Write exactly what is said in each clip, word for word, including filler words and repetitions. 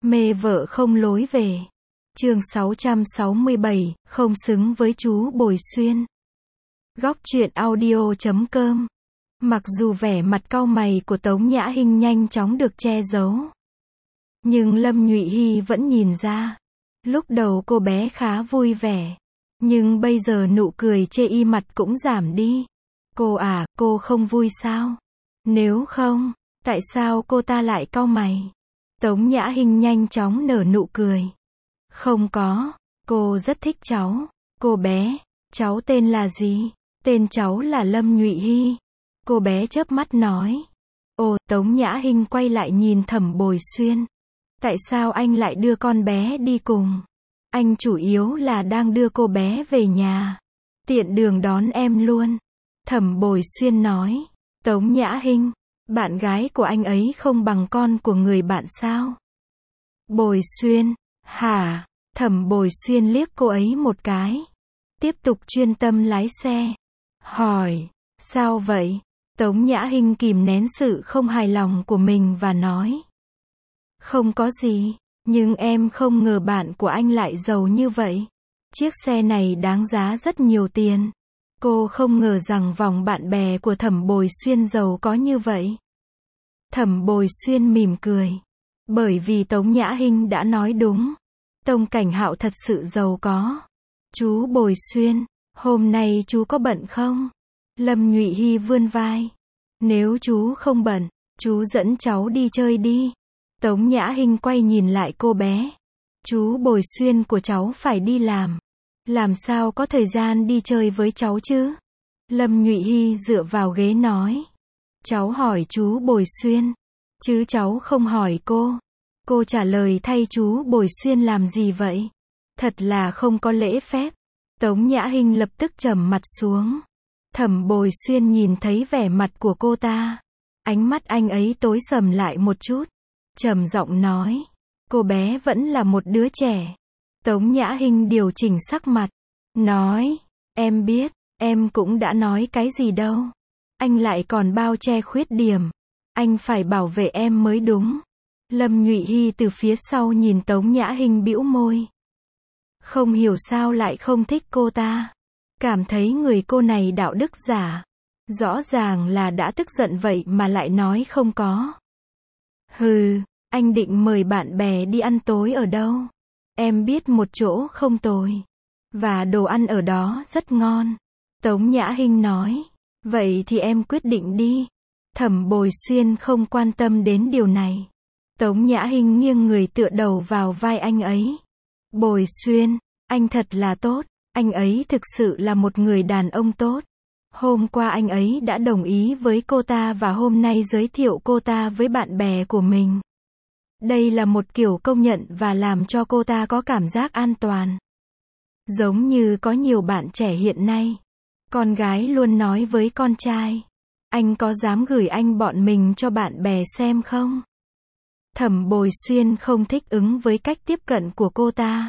Mê vợ không lối về. Chương sáu trăm sáu mươi bảy, không xứng với chú Bồi Xuyên. Góc truyện audio chấm com. Mặc dù vẻ mặt cau mày của Tống Nhã Hinh nhanh chóng được che giấu, nhưng Lâm Nhụy Hy vẫn nhìn ra. Lúc đầu cô bé khá vui vẻ, nhưng bây giờ nụ cười chê y mặt cũng giảm đi. Cô à, cô không vui sao? Nếu không, tại sao cô ta lại cau mày? Tống Nhã Hinh nhanh chóng nở nụ cười. Không có, cô rất thích cháu. Cô bé, cháu tên là gì? Tên cháu là Lâm Nhụy Hy. Cô bé chớp mắt nói. Ồ, Tống Nhã Hinh quay lại nhìn Thẩm Bồi Xuyên. Tại sao anh lại đưa con bé đi cùng? Anh chủ yếu là đang đưa cô bé về nhà, tiện đường đón em luôn. Thẩm Bồi Xuyên nói. Tống Nhã Hinh, bạn gái của anh ấy không bằng con của người bạn sao? Bồi Xuyên, hả? Thẩm Bồi Xuyên liếc cô ấy một cái, tiếp tục chuyên tâm lái xe. Hỏi, sao vậy? Tống Nhã Hinh kìm nén sự không hài lòng của mình và nói. Không có gì, nhưng em không ngờ bạn của anh lại giàu như vậy. Chiếc xe này đáng giá rất nhiều tiền. Cô không ngờ rằng vòng bạn bè của Thẩm Bồi Xuyên giàu có như vậy. Thẩm Bồi Xuyên mỉm cười. Bởi vì Tống Nhã Hinh đã nói đúng. Tông Cảnh Hạo thật sự giàu có. Chú Bồi Xuyên, hôm nay chú có bận không? Lâm Nhụy Hy vươn vai. Nếu chú không bận, chú dẫn cháu đi chơi đi. Tống Nhã Hinh quay nhìn lại cô bé. Chú Bồi Xuyên của cháu phải đi làm. Làm sao có thời gian đi chơi với cháu chứ? Lâm Nhụy Hy dựa vào ghế nói. Cháu hỏi chú Bồi Xuyên, chứ cháu không hỏi cô. Cô trả lời thay chú Bồi Xuyên làm gì vậy? Thật là không có lễ phép. Tống Nhã Hinh lập tức trầm mặt xuống. Thẩm Bồi Xuyên nhìn thấy vẻ mặt của cô ta. Ánh mắt anh ấy tối sầm lại một chút. Trầm giọng nói. Cô bé vẫn là một đứa trẻ. Tống Nhã Hinh điều chỉnh sắc mặt. Nói. Em biết, em cũng đã nói cái gì đâu. Anh lại còn bao che khuyết điểm. Anh phải bảo vệ em mới đúng. Lâm Nhụy Hy từ phía sau nhìn Tống Nhã Hinh bĩu môi. Không hiểu sao lại không thích cô ta. Cảm thấy người cô này đạo đức giả. Rõ ràng là đã tức giận vậy mà lại nói không có. Hừ, anh định mời bạn bè đi ăn tối ở đâu? Em biết một chỗ không tồi. Và đồ ăn ở đó rất ngon. Tống Nhã Hinh nói. Vậy thì em quyết định đi. Thẩm Bồi Xuyên không quan tâm đến điều này. Tống Nhã Hinh nghiêng người tựa đầu vào vai anh ấy. Bồi Xuyên, anh thật là tốt. Anh ấy thực sự là một người đàn ông tốt. Hôm qua anh ấy đã đồng ý với cô ta và hôm nay giới thiệu cô ta với bạn bè của mình. Đây là một kiểu công nhận và làm cho cô ta có cảm giác an toàn. Giống như có nhiều bạn trẻ hiện nay. Con gái luôn nói với con trai. Anh có dám gửi anh bọn mình cho bạn bè xem không? Thẩm Bồi Xuyên không thích ứng với cách tiếp cận của cô ta.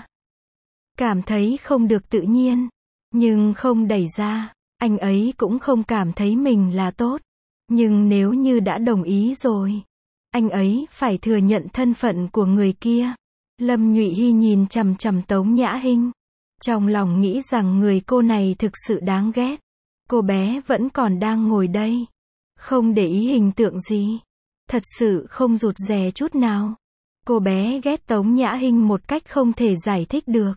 Cảm thấy không được tự nhiên. Nhưng không đẩy ra. Anh ấy cũng không cảm thấy mình là tốt. Nhưng nếu như đã đồng ý rồi, anh ấy phải thừa nhận thân phận của người kia. Lâm Nhụy Hy nhìn chằm chằm Tống Nhã Hinh. Trong lòng nghĩ rằng người cô này thực sự đáng ghét. Cô bé vẫn còn đang ngồi đây. Không để ý hình tượng gì. Thật sự không rụt rè chút nào. Cô bé ghét Tống Nhã Hinh một cách không thể giải thích được.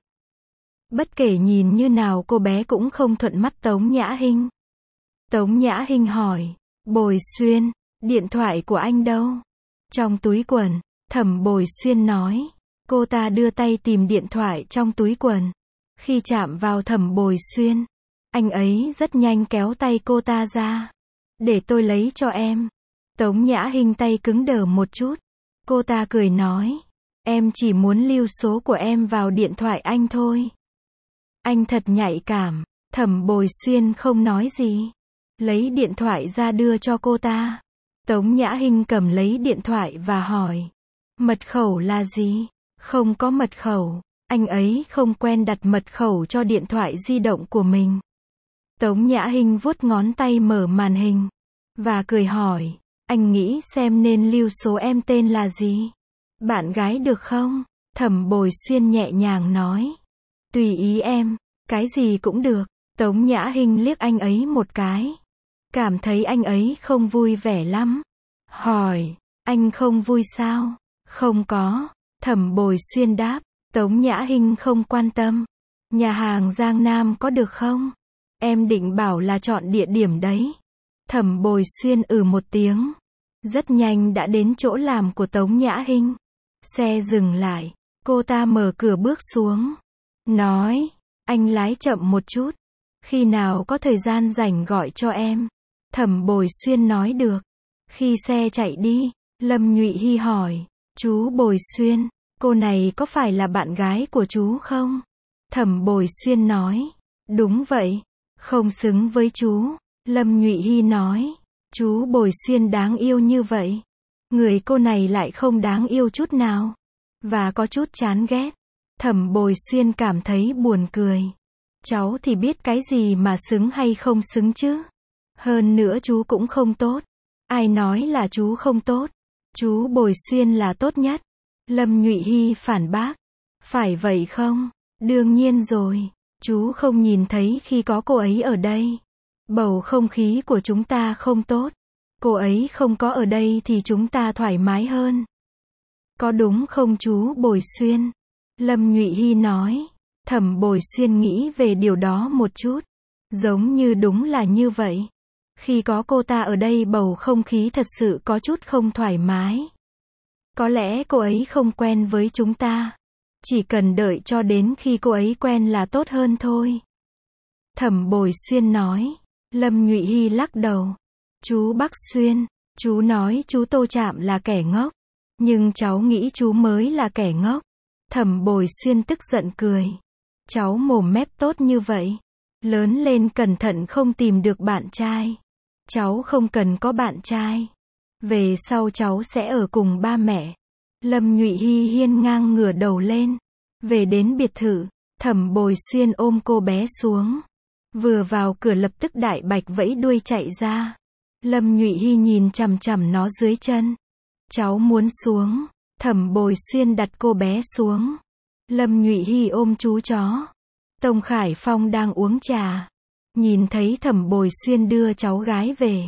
Bất kể nhìn như nào cô bé cũng không thuận mắt Tống Nhã Hinh. Tống Nhã Hinh hỏi. Bồi Xuyên, điện thoại của anh đâu? Trong túi quần. Thẩm Bồi Xuyên nói. Cô ta đưa tay tìm điện thoại trong túi quần. Khi chạm vào Thẩm Bồi Xuyên, anh ấy rất nhanh kéo tay cô ta ra. Để tôi lấy cho em. Tống Nhã Hinh tay cứng đờ một chút. Cô ta cười nói. Em chỉ muốn lưu số của em vào điện thoại anh thôi. Anh thật nhạy cảm. Thẩm Bồi Xuyên không nói gì. Lấy điện thoại ra đưa cho cô ta. Tống Nhã Hinh cầm lấy điện thoại và hỏi. Mật khẩu là gì? Không có mật khẩu. Anh ấy không quen đặt mật khẩu cho điện thoại di động của mình. Tống Nhã Hinh vuốt ngón tay mở màn hình. Và cười hỏi. Anh nghĩ xem nên lưu số em tên là gì? Bạn gái được không? Thẩm Bồi Xuyên nhẹ nhàng nói. Tùy ý em, cái gì cũng được. Tống Nhã Hinh liếc anh ấy một cái. Cảm thấy anh ấy không vui vẻ lắm. Hỏi, anh không vui sao? Không có. Thẩm Bồi Xuyên đáp. Tống Nhã Hinh không quan tâm. Nhà hàng Giang Nam có được không? Em định bảo là chọn địa điểm đấy. Thẩm Bồi Xuyên ừ một tiếng. Rất nhanh đã đến chỗ làm của Tống Nhã Hinh. Xe dừng lại. Cô ta mở cửa bước xuống. Nói, anh lái chậm một chút. Khi nào có thời gian rảnh gọi cho em. Thẩm Bồi Xuyên nói được. Khi xe chạy đi, Lâm Nhụy Hy hỏi, chú Bồi Xuyên, cô này có phải là bạn gái của chú không? Thẩm Bồi Xuyên nói, đúng vậy, không xứng với chú. Lâm Nhụy Hy nói, chú Bồi Xuyên đáng yêu như vậy. Người cô này lại không đáng yêu chút nào. Và có chút chán ghét. Thẩm Bồi Xuyên cảm thấy buồn cười. Cháu thì biết cái gì mà xứng hay không xứng chứ. Hơn nữa chú cũng không tốt. Ai nói là chú không tốt? Chú Bồi Xuyên là tốt nhất. Lâm Nhụy Hy phản bác. Phải vậy không? Đương nhiên rồi. Chú không nhìn thấy khi có cô ấy ở đây. Bầu không khí của chúng ta không tốt. Cô ấy không có ở đây thì chúng ta thoải mái hơn. Có đúng không chú Bồi Xuyên? Lâm Nhụy Hy nói. Thẩm Bồi Xuyên nghĩ về điều đó một chút. Giống như đúng là như vậy. Khi có cô ta ở đây bầu không khí thật sự có chút không thoải mái. Có lẽ cô ấy không quen với chúng ta. Chỉ cần đợi cho đến khi cô ấy quen là tốt hơn thôi. Thẩm Bồi Xuyên nói. Lâm Nhụy Hy lắc đầu. Chú Bắc Xuyên, chú nói chú Tô Trạm là kẻ ngốc. Nhưng cháu nghĩ chú mới là kẻ ngốc. Thẩm Bồi Xuyên tức giận cười. Cháu mồm mép tốt như vậy. Lớn lên cẩn thận không tìm được bạn trai. Cháu không cần có bạn trai. Về sau cháu sẽ ở cùng ba mẹ. Lâm Nhụy Hy hiên ngang ngửa đầu lên. Về đến biệt thự, Thẩm Bồi Xuyên ôm cô bé xuống. Vừa vào cửa lập tức đại bạch vẫy đuôi chạy ra. Lâm Nhụy Hy nhìn chằm chằm nó dưới chân. Cháu muốn xuống. Thẩm Bồi Xuyên đặt cô bé xuống. Lâm Nhụy Hy ôm chú chó. Tông Khải Phong đang uống trà. Nhìn thấy Thẩm Bồi Xuyên đưa cháu gái về.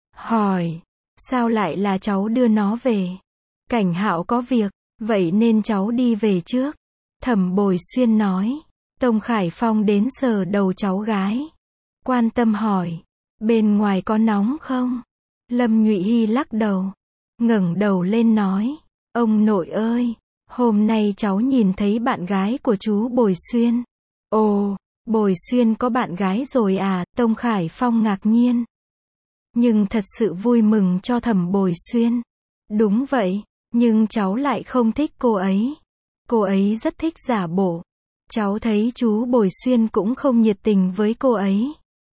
Hỏi, sao lại là cháu đưa nó về? Cảnh Hạo có việc, vậy nên cháu đi về trước. Thẩm Bồi Xuyên nói. Tông Khải Phong đến sờ đầu cháu gái. Quan tâm hỏi, bên ngoài có nóng không? Lâm Nhụy Hy lắc đầu. Ngẩng đầu lên nói, ông nội ơi, hôm nay cháu nhìn thấy bạn gái của chú Bồi Xuyên. Ồ, Bồi Xuyên có bạn gái rồi à? Tông Khải Phong ngạc nhiên. Nhưng thật sự vui mừng cho Thẩm Bồi Xuyên. Đúng vậy, nhưng cháu lại không thích cô ấy. Cô ấy rất thích giả bộ. Cháu thấy chú Bồi Xuyên cũng không nhiệt tình với cô ấy.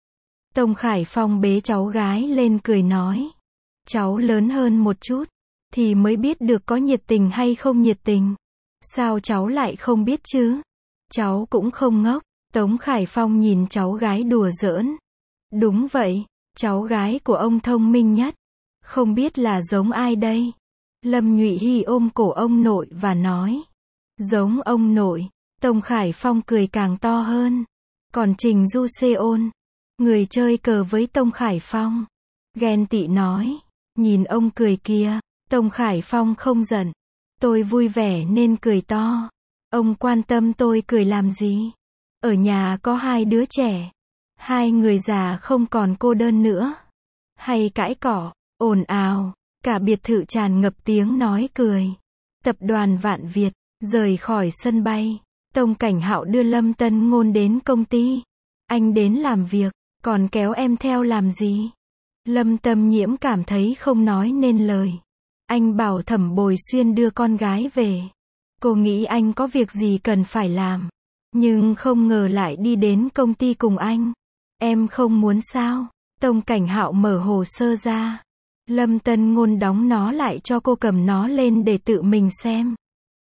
Tông Khải Phong bế cháu gái lên cười nói. Cháu lớn hơn một chút, thì mới biết được có nhiệt tình hay không nhiệt tình. Sao cháu lại không biết chứ? Cháu cũng không ngốc. Tống Khải Phong nhìn cháu gái đùa giỡn. Đúng vậy, cháu gái của ông thông minh nhất. Không biết là giống ai đây? Lâm Nhụy Hy ôm cổ ông nội và nói. Giống ông nội. Tông Khải Phong cười càng to hơn. Còn Trình Du Seon, người chơi cờ với Tông Khải Phong, ghen tị nói. Nhìn ông cười kìa. Tông Khải Phong không giận. Tôi vui vẻ nên cười to. Ông quan tâm tôi cười làm gì? Ở nhà có hai đứa trẻ. Hai người già không còn cô đơn nữa. Hay cãi cọ, ồn ào. Cả biệt thự tràn ngập tiếng nói cười. Tập đoàn Vạn Việt rời khỏi sân bay. Tông Cảnh Hạo đưa Lâm Tân Ngôn đến công ty. Anh đến làm việc, còn kéo em theo làm gì? Lâm Tâm Nhiễm cảm thấy không nói nên lời. Anh bảo Thẩm Bồi Xuyên đưa con gái về. Cô nghĩ anh có việc gì cần phải làm. Nhưng không ngờ lại đi đến công ty cùng anh. Em không muốn sao? Tông Cảnh Hạo mở hồ sơ ra. Lâm Tân Ngôn đóng nó lại cho cô cầm nó lên để tự mình xem.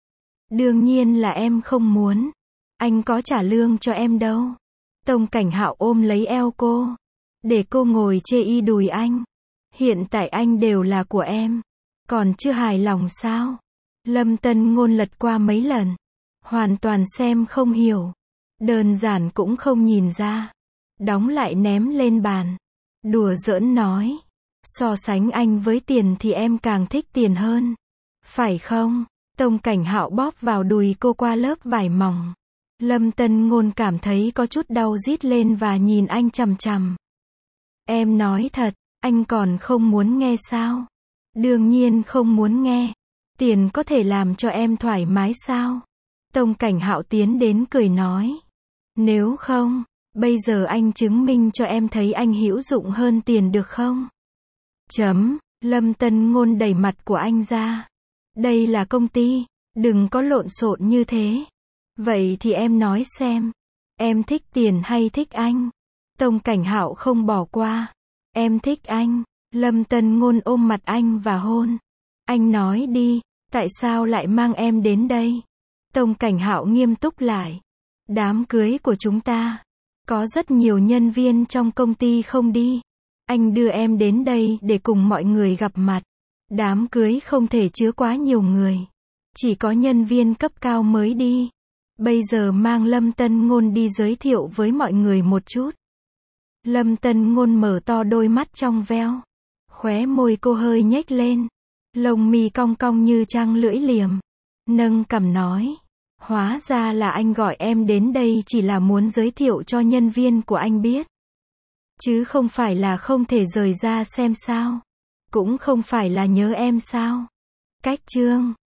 Đương nhiên là em không muốn. Anh có trả lương cho em đâu. Tông Cảnh Hạo ôm lấy eo cô. Để cô ngồi chê y đùi anh. Hiện tại anh đều là của em. Còn chưa hài lòng sao? Lâm Tân Ngôn lật qua mấy lần. Hoàn toàn xem không hiểu. Đơn giản cũng không nhìn ra. Đóng lại ném lên bàn. Đùa giỡn nói. So sánh anh với tiền thì em càng thích tiền hơn. Phải không? Tông Cảnh Hạo bóp vào đùi cô qua lớp vải mỏng. Lâm Tân Ngôn cảm thấy có chút đau rít lên và nhìn anh chằm chằm. Em nói thật, anh còn không muốn nghe sao? Đương nhiên không muốn nghe. Tiền có thể làm cho em thoải mái sao? Tông Cảnh Hạo tiến đến cười nói. Nếu không, bây giờ anh chứng minh cho em thấy anh hữu dụng hơn tiền được không? Chấm, Lâm Tân Ngôn đẩy mặt của anh ra. Đây là công ty, đừng có lộn xộn như thế. Vậy thì em nói xem, em thích tiền hay thích anh? Tông Cảnh Hạo không bỏ qua. Em thích anh. Lâm Tân Ngôn ôm mặt anh và hôn. Anh nói đi, tại sao lại mang em đến đây? Tông Cảnh Hạo nghiêm túc lại. Đám cưới của chúng ta, có rất nhiều nhân viên trong công ty không đi. Anh đưa em đến đây để cùng mọi người gặp mặt. Đám cưới không thể chứa quá nhiều người. Chỉ có nhân viên cấp cao mới đi. Bây giờ mang Lâm Tân Ngôn đi giới thiệu với mọi người một chút. Lâm Tân Ngôn mở to đôi mắt trong veo. Khóe môi cô hơi nhếch lên. Lông mi cong cong như trăng lưỡi liềm. Nâng cằm nói. Hóa ra là anh gọi em đến đây chỉ là muốn giới thiệu cho nhân viên của anh biết. Chứ không phải là không thể rời ra xem sao. Cũng không phải là nhớ em sao. Cách chương.